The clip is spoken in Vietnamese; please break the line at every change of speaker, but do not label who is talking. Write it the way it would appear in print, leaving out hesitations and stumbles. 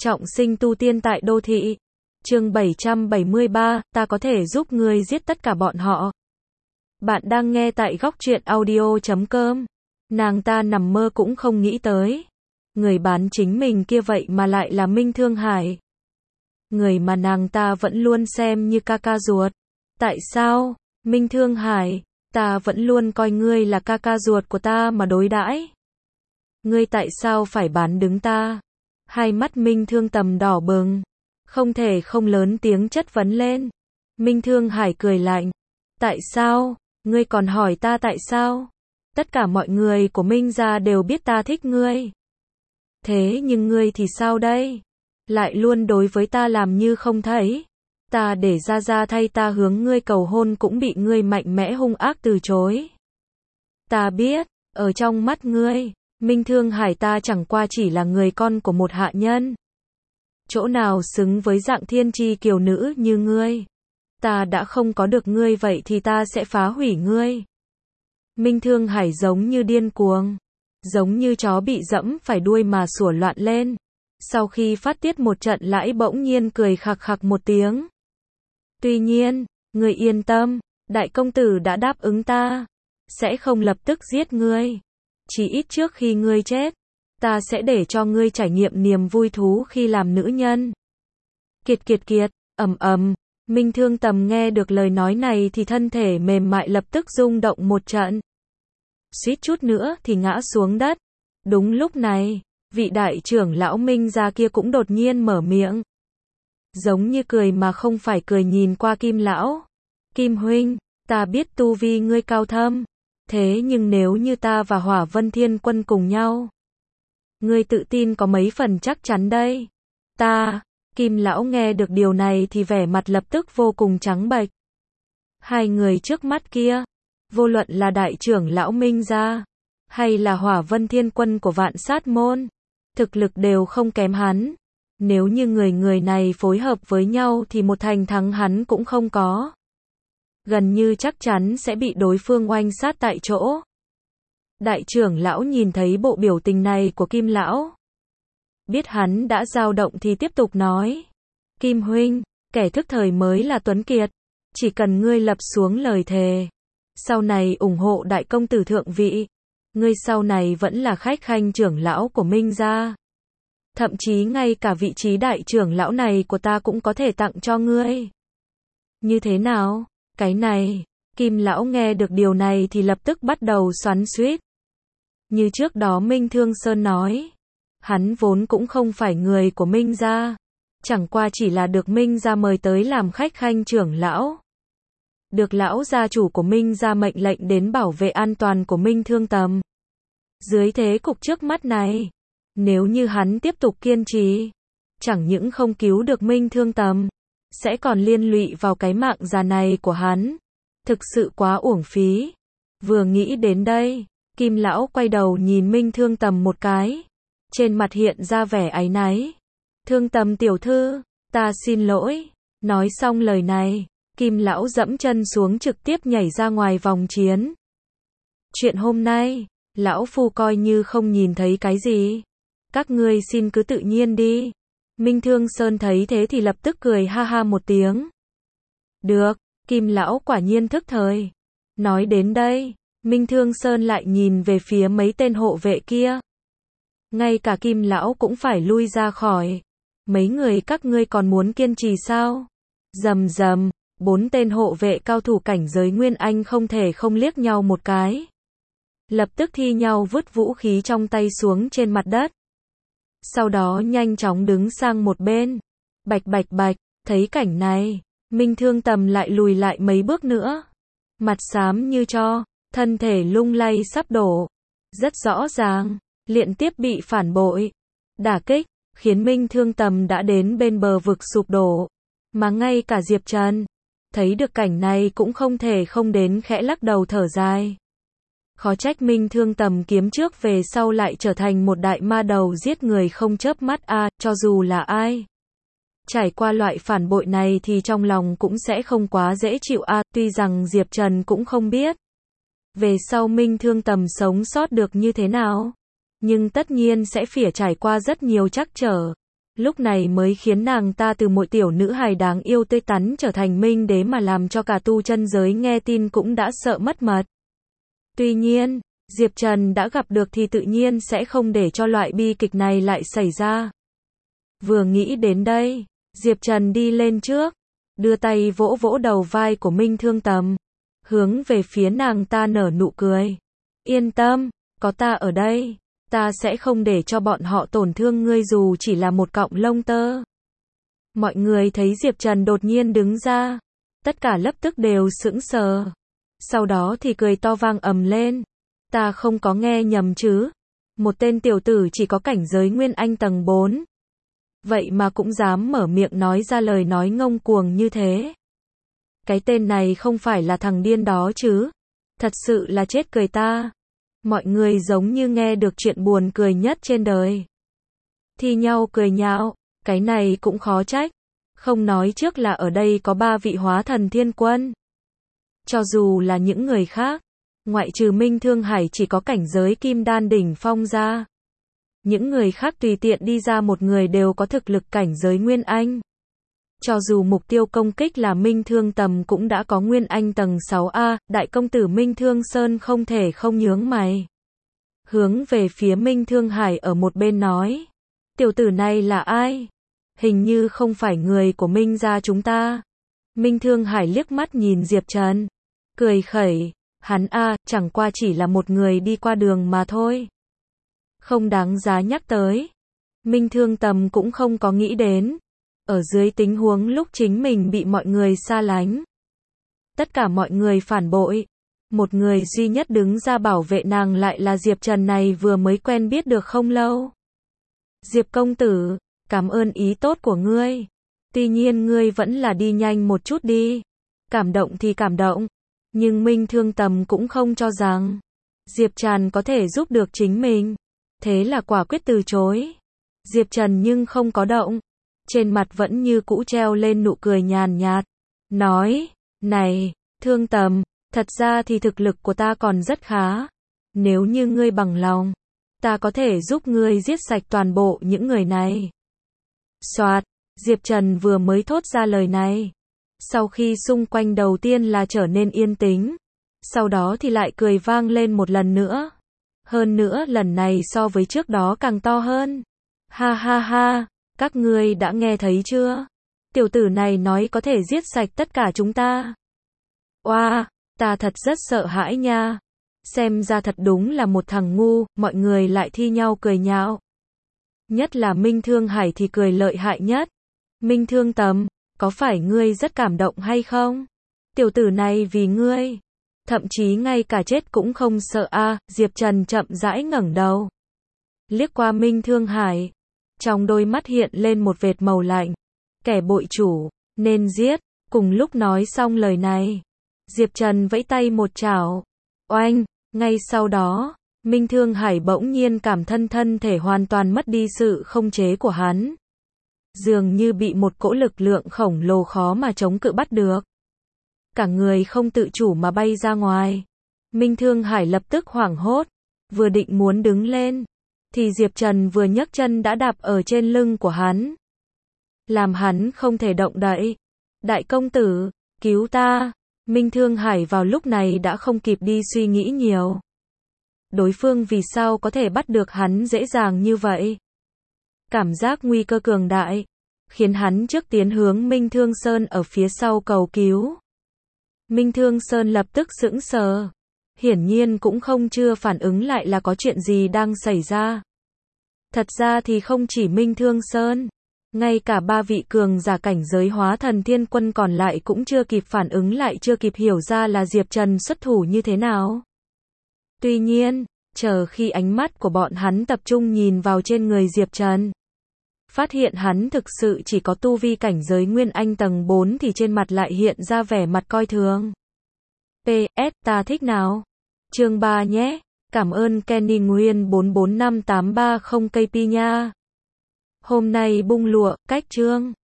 Trọng sinh tu tiên tại đô thị. Chương 773, ta có thể giúp ngươi giết tất cả bọn họ. Bạn đang nghe tại góc truyện audio.com. Nàng ta nằm mơ cũng không nghĩ tới. Người bán chính mình kia vậy mà lại là Minh Thương Hải. Người mà nàng ta vẫn luôn xem như ca ca ruột. Tại sao, Minh Thương Hải, ta vẫn luôn coi ngươi là ca ca ruột của ta mà đối đãi. Ngươi tại sao phải bán đứng ta? Hai mắt Minh Thương Tầm đỏ bừng, không thể không lớn tiếng chất vấn lên. Minh Thương Hải cười lạnh. Tại sao? Ngươi còn hỏi ta tại sao? Tất cả mọi người của Minh gia đều biết ta thích ngươi. Thế nhưng ngươi thì sao đây? Lại luôn đối với ta làm như không thấy. Ta để Gia Gia thay ta hướng ngươi cầu hôn cũng bị ngươi mạnh mẽ hung ác từ chối. Ta biết, ở trong mắt ngươi, Minh Thương Hải ta chẳng qua chỉ là người con của một hạ nhân. Chỗ nào xứng với dạng thiên chi kiều nữ như ngươi. Ta đã không có được ngươi vậy thì ta sẽ phá hủy ngươi. Minh Thương Hải giống như điên cuồng, giống như chó bị dẫm phải đuôi mà sủa loạn lên. Sau khi phát tiết một trận lãi bỗng nhiên cười khặc khặc một tiếng. Tuy nhiên, ngươi yên tâm, đại công tử đã đáp ứng ta, sẽ không lập tức giết ngươi. Chỉ ít trước khi ngươi chết, ta sẽ để cho ngươi trải nghiệm niềm vui thú khi làm nữ nhân. Kiệt kiệt kiệt, ầm ầm, Minh Thương Tầm nghe được lời nói này thì thân thể mềm mại lập tức rung động một trận. Suýt chút nữa thì ngã xuống đất. Đúng lúc này, vị đại trưởng lão Minh gia kia cũng đột nhiên mở miệng. Giống như cười mà không phải cười nhìn qua Kim lão. Kim huynh, ta biết tu vi ngươi cao thâm. Thế nhưng nếu như ta và Hỏa Vân Thiên Quân cùng nhau, ngươi tự tin có mấy phần chắc chắn đây? Kim lão nghe được điều này thì vẻ mặt lập tức vô cùng trắng bệch. Hai người trước mắt kia, vô luận là đại trưởng lão Minh gia, hay là Hỏa Vân Thiên Quân của Vạn Sát Môn, thực lực đều không kém hắn. Nếu như người này phối hợp với nhau thì một thành thắng hắn cũng không có. Gần như chắc chắn sẽ bị đối phương oanh sát tại chỗ. Đại trưởng lão nhìn thấy bộ biểu tình này của Kim lão, biết hắn đã dao động thì tiếp tục nói. Kim huynh, kẻ thức thời mới là tuấn kiệt. Chỉ cần ngươi lập xuống lời thề, sau này ủng hộ đại công tử thượng vị, ngươi sau này vẫn là khách khanh trưởng lão của Minh gia. Thậm chí ngay cả vị trí đại trưởng lão này của ta cũng có thể tặng cho ngươi. Như thế nào? Cái này, Kim lão nghe được điều này thì lập tức bắt đầu xoắn xuýt. Như trước đó Minh Thương Sơn nói, hắn vốn cũng không phải người của Minh gia, chẳng qua chỉ là được Minh gia mời tới làm khách khanh trưởng lão. Được lão gia chủ của Minh gia mệnh lệnh đến bảo vệ an toàn của Minh Thương Tầm. Dưới thế cục trước mắt này, nếu như hắn tiếp tục kiên trì, chẳng những không cứu được Minh Thương Tầm, sẽ còn liên lụy vào cái mạng già này của hắn. Thực sự quá uổng phí. Vừa nghĩ đến đây, Kim lão quay đầu nhìn Minh Thương Tầm một cái. Trên mặt hiện ra vẻ áy náy. Thương Tầm tiểu thư, ta xin lỗi. Nói xong lời này, Kim lão dẫm chân xuống trực tiếp nhảy ra ngoài vòng chiến. Chuyện hôm nay, lão phu coi như không nhìn thấy cái gì. Các ngươi xin cứ tự nhiên đi. Minh Thương Sơn thấy thế thì lập tức cười ha ha một tiếng. Được, Kim lão quả nhiên thức thời. Nói đến đây, Minh Thương Sơn lại nhìn về phía mấy tên hộ vệ kia. Ngay cả Kim lão cũng phải lui ra khỏi. Mấy người các ngươi còn muốn kiên trì sao? Rầm rầm, 4 tên hộ vệ cao thủ cảnh giới Nguyên Anh không thể không liếc nhau một cái. Lập tức thi nhau vứt vũ khí trong tay xuống trên mặt đất. Sau đó nhanh chóng đứng sang một bên. Bạch bạch bạch, thấy cảnh này, Minh Thương Tầm lại lùi lại mấy bước nữa. Mặt xám như tro, thân thể lung lay sắp đổ. Rất rõ ràng, liên tiếp bị phản bội, đả kích, khiến Minh Thương Tầm đã đến bên bờ vực sụp đổ. Mà ngay cả Diệp Trần, thấy được cảnh này cũng không thể không đến khẽ lắc đầu thở dài. Khó trách Minh Thương Tầm kiếm trước về sau lại trở thành một đại ma đầu giết người không chớp mắt a, cho dù là ai trải qua loại phản bội này thì trong lòng cũng sẽ không quá dễ chịu a, tuy rằng Diệp Trần cũng không biết về sau Minh Thương Tầm sống sót được như thế nào, nhưng tất nhiên sẽ phải trải qua rất nhiều trắc trở. Lúc này mới khiến nàng ta từ một tiểu nữ hài đáng yêu tươi tắn trở thành minh đế mà làm cho cả tu chân giới nghe tin cũng đã sợ mất mật. Tuy nhiên, Diệp Trần đã gặp được thì tự nhiên sẽ không để cho loại bi kịch này lại xảy ra. Vừa nghĩ đến đây, Diệp Trần đi lên trước, đưa tay vỗ vỗ đầu vai của Minh Thương Tầm, hướng về phía nàng ta nở nụ cười. Yên tâm, có ta ở đây, ta sẽ không để cho bọn họ tổn thương ngươi dù chỉ là một cọng lông tơ. Mọi người thấy Diệp Trần đột nhiên đứng ra, tất cả lập tức đều sững sờ. Sau đó thì cười to vang ầm lên. Ta không có nghe nhầm chứ? Một tên tiểu tử chỉ có cảnh giới Nguyên Anh tầng 4. Vậy mà cũng dám mở miệng nói ra lời nói ngông cuồng như thế. Cái tên này không phải là thằng điên đó chứ? Thật sự là chết cười ta. Mọi người giống như nghe được chuyện buồn cười nhất trên đời. Thi nhau cười nhạo, cái này cũng khó trách. Không nói trước là ở đây có 3 vị hóa thần thiên quân. Cho dù là những người khác, ngoại trừ Minh Thương Hải chỉ có cảnh giới kim đan đỉnh phong ra. Những người khác tùy tiện đi ra một người đều có thực lực cảnh giới Nguyên Anh. Cho dù mục tiêu công kích là Minh Thương Tầm cũng đã có Nguyên Anh tầng 6A, đại công tử Minh Thương Sơn không thể không nhướng mày. Hướng về phía Minh Thương Hải ở một bên nói. Tiểu tử này là ai? Hình như không phải người của Minh gia chúng ta. Minh Thương Hải liếc mắt nhìn Diệp Trần. Cười khẩy. Hắn chẳng qua chỉ là một người đi qua đường mà thôi. Không đáng giá nhắc tới. Minh Thương Tầm cũng không có nghĩ đến. Ở dưới tình huống lúc chính mình bị mọi người xa lánh. Tất cả mọi người phản bội. Một người duy nhất đứng ra bảo vệ nàng lại là Diệp Trần này vừa mới quen biết được không lâu. Diệp công tử, cảm ơn ý tốt của ngươi. Tuy nhiên ngươi vẫn là đi nhanh một chút đi. Cảm động thì cảm động. Nhưng Minh Thương Tầm cũng không cho rằng Diệp Trần có thể giúp được chính mình. Thế là quả quyết từ chối. Diệp Trần nhưng không có động. Trên mặt vẫn như cũ treo lên nụ cười nhàn nhạt. Nói, này, Thương Tầm, thật ra thì thực lực của ta còn rất khá. Nếu như ngươi bằng lòng, ta có thể giúp ngươi giết sạch toàn bộ những người này. Soạt, Diệp Trần vừa mới thốt ra lời này. Sau khi xung quanh đầu tiên là trở nên yên tĩnh. Sau đó thì lại cười vang lên một lần nữa. Hơn nữa lần này so với trước đó càng to hơn. Ha ha ha, các ngươi đã nghe thấy chưa? Tiểu tử này nói có thể giết sạch tất cả chúng ta. Oa, ta thật rất sợ hãi nha. Xem ra thật đúng là một thằng ngu, mọi người lại thi nhau cười nhạo. Nhất là Minh Thương Hải thì cười lợi hại nhất. Minh Thương Tầm, có phải ngươi rất cảm động hay không? Tiểu tử này vì ngươi, thậm chí ngay cả chết cũng không sợ Diệp Trần chậm rãi ngẩng đầu. Liếc qua Minh Thương Hải, trong đôi mắt hiện lên một vệt màu lạnh. Kẻ bội chủ, nên giết. Cùng lúc nói xong lời này, Diệp Trần vẫy tay một chảo. Oanh, ngay sau đó, Minh Thương Hải bỗng nhiên cảm thân thể hoàn toàn mất đi sự không chế của hắn. Dường như bị một cỗ lực lượng khổng lồ khó mà chống cự bắt được. Cả người không tự chủ mà bay ra ngoài. Minh Thương Hải lập tức hoảng hốt, vừa định muốn đứng lên, thì Diệp Trần vừa nhấc chân đã đạp ở trên lưng của hắn. Làm hắn không thể động đậy. Đại công tử, cứu ta. Minh Thương Hải vào lúc này đã không kịp đi suy nghĩ nhiều. Đối phương vì sao có thể bắt được hắn dễ dàng như vậy? Cảm giác nguy cơ cường đại, khiến hắn trước tiến hướng Minh Thương Sơn ở phía sau cầu cứu. Minh Thương Sơn lập tức sững sờ. Hiển nhiên cũng chưa phản ứng lại là có chuyện gì đang xảy ra. Thật ra thì không chỉ Minh Thương Sơn, ngay cả 3 vị cường giả cảnh giới hóa thần thiên quân còn lại cũng chưa kịp phản ứng lại, chưa kịp hiểu ra là Diệp Trần xuất thủ như thế nào. Tuy nhiên, chờ khi ánh mắt của bọn hắn tập trung nhìn vào trên người Diệp Trần, phát hiện hắn thực sự chỉ có tu vi cảnh giới Nguyên Anh tầng 4 thì trên mặt lại hiện ra vẻ mặt coi thường. PS, ta thích nào? Chương 3 nhé. Cảm ơn Kenny Nguyên 445830 KP nha. Hôm nay bung lụa, cách chương.